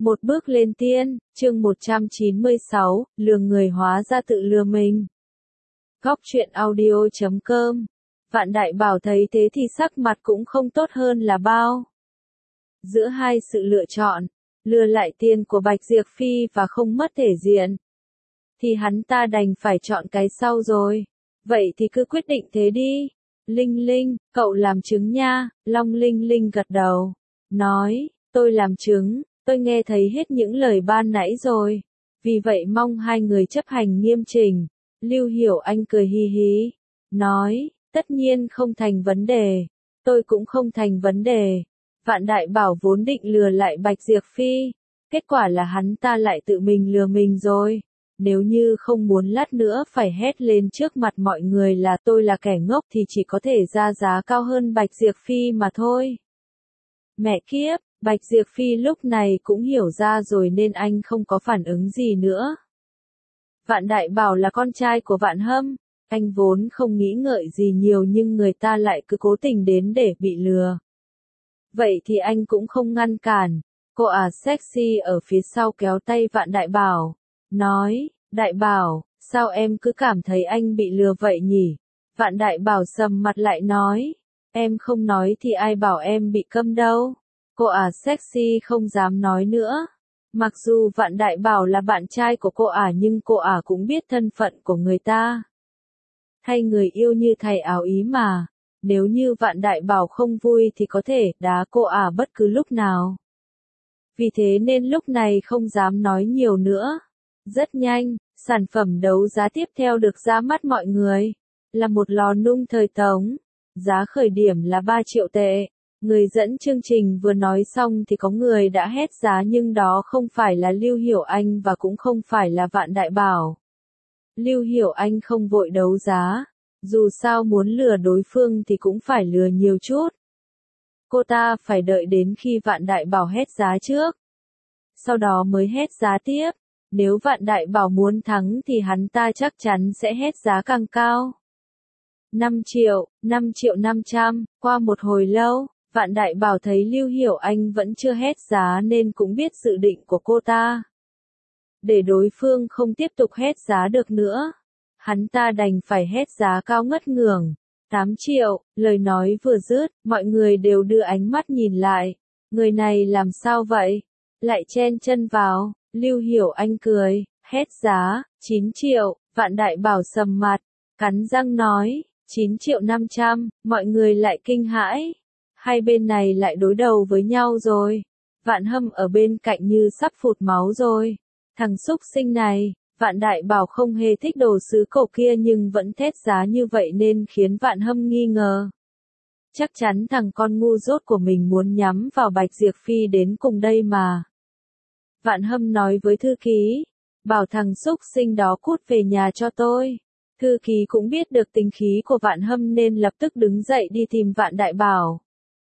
Một bước lên tiên, chương 196, lừa người hóa ra tự lừa mình. Góc truyện audio.com. Vạn Đại Bảo thấy thế thì sắc mặt cũng không tốt hơn là bao. Giữa hai sự lựa chọn, lừa lại tiền của Bạch Diệp Phi và không mất thể diện, thì hắn ta đành phải chọn cái sau rồi. Vậy thì cứ quyết định thế đi. Linh Linh, cậu làm chứng nha. Long Linh Linh gật đầu, nói, tôi làm chứng. Tôi nghe thấy hết những lời ban nãy rồi. Vì vậy mong hai người chấp hành nghiêm chỉnh. Lưu Hiểu Anh cười hi hí, nói, tất nhiên không thành vấn đề. Tôi cũng không thành vấn đề. Vạn Đại Bảo vốn định lừa lại Bạch Diệp Phi. Kết quả là hắn ta lại tự mình lừa mình rồi. Nếu như không muốn lát nữa phải hét lên trước mặt mọi người là tôi là kẻ ngốc thì chỉ có thể ra giá cao hơn Bạch Diệp Phi mà thôi. Mẹ kiếp! Bạch Diệp Phi lúc này cũng hiểu ra rồi nên anh không có phản ứng gì nữa. Vạn Đại Bảo là con trai của Vạn Hâm, anh vốn không nghĩ ngợi gì nhiều nhưng người ta lại cứ cố tình đến để bị lừa. Vậy thì anh cũng không ngăn cản. Cô sexy ở phía sau kéo tay Vạn Đại Bảo, nói, Đại Bảo, sao em cứ cảm thấy anh bị lừa vậy nhỉ? Vạn Đại Bảo sầm mặt lại nói, em không nói thì ai bảo em bị câm đâu. Cô sexy không dám nói nữa. Mặc dù Vạn Đại Bảo là bạn trai của cô nhưng cô cũng biết thân phận của người ta. Thay người yêu như thầy áo ý mà. Nếu như Vạn Đại Bảo không vui thì có thể đá cô bất cứ lúc nào. Vì thế nên lúc này không dám nói nhiều nữa. Rất nhanh, sản phẩm đấu giá tiếp theo được ra mắt mọi người. Là một lò nung thời Tống. Giá khởi điểm là 3 triệu tệ. Người dẫn chương trình vừa nói xong thì có người đã hét giá nhưng đó không phải là Lưu Hiểu Anh và cũng không phải là Vạn Đại Bảo. Lưu Hiểu Anh không vội đấu giá. Dù sao muốn lừa đối phương thì cũng phải lừa nhiều chút. Cô ta phải đợi đến khi Vạn Đại Bảo hét giá trước. Sau đó mới hét giá tiếp. Nếu Vạn Đại Bảo muốn thắng thì hắn ta chắc chắn sẽ hét giá càng cao. 5 triệu, 5 triệu 500, qua một hồi lâu. Vạn Đại Bảo thấy Lưu Hiểu Anh vẫn chưa hét giá nên cũng biết dự định của cô ta. Để đối phương không tiếp tục hét giá được nữa, hắn ta đành phải hét giá cao ngất ngưởng. 8 triệu, lời nói vừa dứt, mọi người đều đưa ánh mắt nhìn lại. Người này làm sao vậy? Lại chen chân vào. Lưu Hiểu Anh cười, hét giá, 9 triệu, Vạn Đại Bảo sầm mặt, cắn răng nói, 9 triệu 500, mọi người lại kinh hãi. Hai bên này lại đối đầu với nhau rồi. Vạn Hâm ở bên cạnh như sắp phụt máu rồi. Thằng xúc sinh này, Vạn Đại Bảo không hề thích đồ sứ cổ kia nhưng vẫn thét giá như vậy nên khiến Vạn Hâm nghi ngờ. Chắc chắn thằng con ngu dốt của mình muốn nhắm vào Bạch Diệp Phi đến cùng đây mà. Vạn Hâm nói với thư ký, bảo thằng xúc sinh đó cút về nhà cho tôi. Thư ký cũng biết được tính khí của Vạn Hâm nên lập tức đứng dậy đi tìm Vạn Đại Bảo.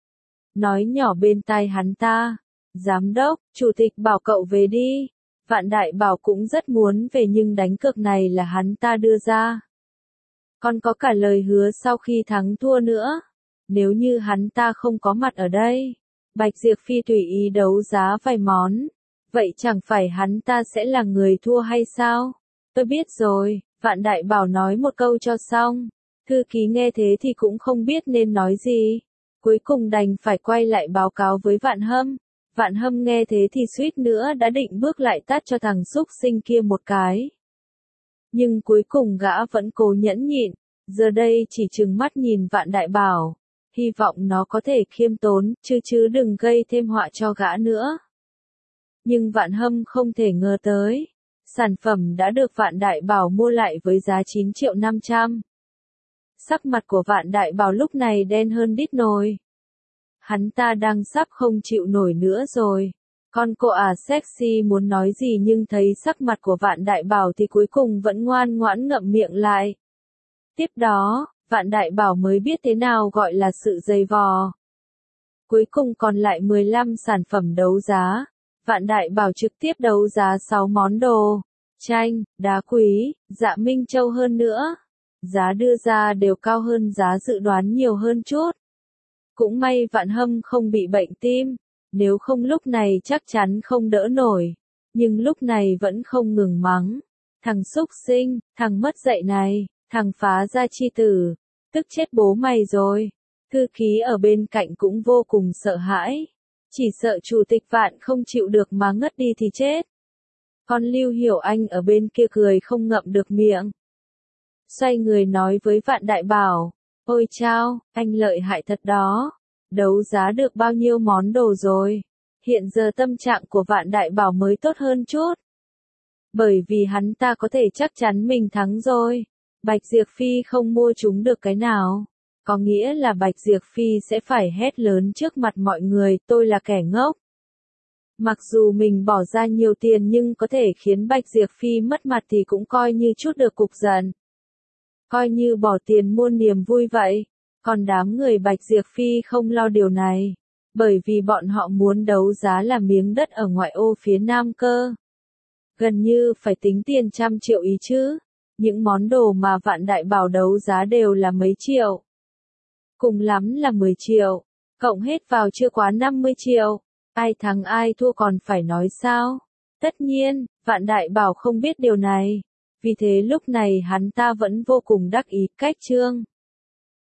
Nói nhỏ bên tai hắn ta, giám đốc, chủ tịch bảo cậu về đi. Vạn Đại Bảo cũng rất muốn về nhưng đánh cược này là hắn ta đưa ra. Còn có cả lời hứa sau khi thắng thua nữa. Nếu như hắn ta không có mặt ở đây, Bạch Diệp Phi tùy ý đấu giá vài món. Vậy chẳng phải hắn ta sẽ là người thua hay sao? Tôi biết rồi, Vạn Đại Bảo nói một câu cho xong. Thư ký nghe thế thì cũng không biết nên nói gì. Cuối cùng đành phải quay lại báo cáo với Vạn Hâm. Vạn Hâm nghe thế thì suýt nữa đã định bước lại tát cho thằng xúc sinh kia một cái. Nhưng cuối cùng gã vẫn cố nhẫn nhịn, giờ đây chỉ trừng mắt nhìn Vạn Đại Bảo. Hy vọng nó có thể khiêm tốn, chứ đừng gây thêm họa cho gã nữa. Nhưng Vạn Hâm không thể ngờ tới. Sản phẩm đã được Vạn Đại Bảo mua lại với giá 9 triệu 500. Sắc mặt của Vạn Đại Bảo lúc này đen hơn đít nồi. Hắn ta đang sắp không chịu nổi nữa rồi. Con cô sexy muốn nói gì nhưng thấy sắc mặt của Vạn Đại Bảo thì cuối cùng vẫn ngoan ngoãn ngậm miệng lại. Tiếp đó, Vạn Đại Bảo mới biết thế nào gọi là sự dày vò. Cuối cùng còn lại 15 sản phẩm đấu giá. Vạn Đại Bảo trực tiếp đấu giá 6 món đồ, tranh, đá quý, dạ minh châu hơn nữa. Giá đưa ra đều cao hơn giá dự đoán nhiều hơn chút. Cũng may Vạn Hâm không bị bệnh tim. nếu không lúc này chắc chắn không đỡ nổi, nhưng lúc này vẫn không ngừng mắng. Thằng xúc sinh, thằng mất dạy này, thằng phá gia chi tử, tức chết bố mày rồi. Thư ký ở bên cạnh cũng vô cùng sợ hãi, chỉ sợ chủ tịch Vạn không chịu được mà ngất đi thì chết. Con Lưu Hiểu Anh ở bên kia cười không ngậm được miệng. Xoay người nói với Vạn Đại Bảo, ôi chao, anh lợi hại thật đó, đấu giá được bao nhiêu món đồ rồi. Hiện giờ tâm trạng của Vạn Đại Bảo mới tốt hơn chút. Bởi vì hắn ta có thể chắc chắn mình thắng rồi. Bạch Diệp Phi không mua chúng được cái nào. Có nghĩa là Bạch Diệp Phi sẽ phải hét lớn trước mặt mọi người, tôi là kẻ ngốc. Mặc dù mình bỏ ra nhiều tiền nhưng có thể khiến Bạch Diệp Phi mất mặt thì cũng coi như chút được cục giận. Coi như bỏ tiền mua niềm vui vậy. Còn đám người Bạch Diệp Phi không lo điều này. Bởi vì bọn họ muốn đấu giá là miếng đất ở ngoại ô phía nam cơ. Gần như phải tính tiền 100 triệu ý chứ. Những món đồ mà Vạn Đại Bảo đấu giá đều là mấy triệu. Cùng lắm là 10 triệu. Cộng hết vào chưa quá 50 triệu. Ai thắng ai thua còn phải nói sao? Tất nhiên, Vạn Đại Bảo không biết điều này. Vì thế lúc này hắn ta vẫn vô cùng đắc ý cách trương.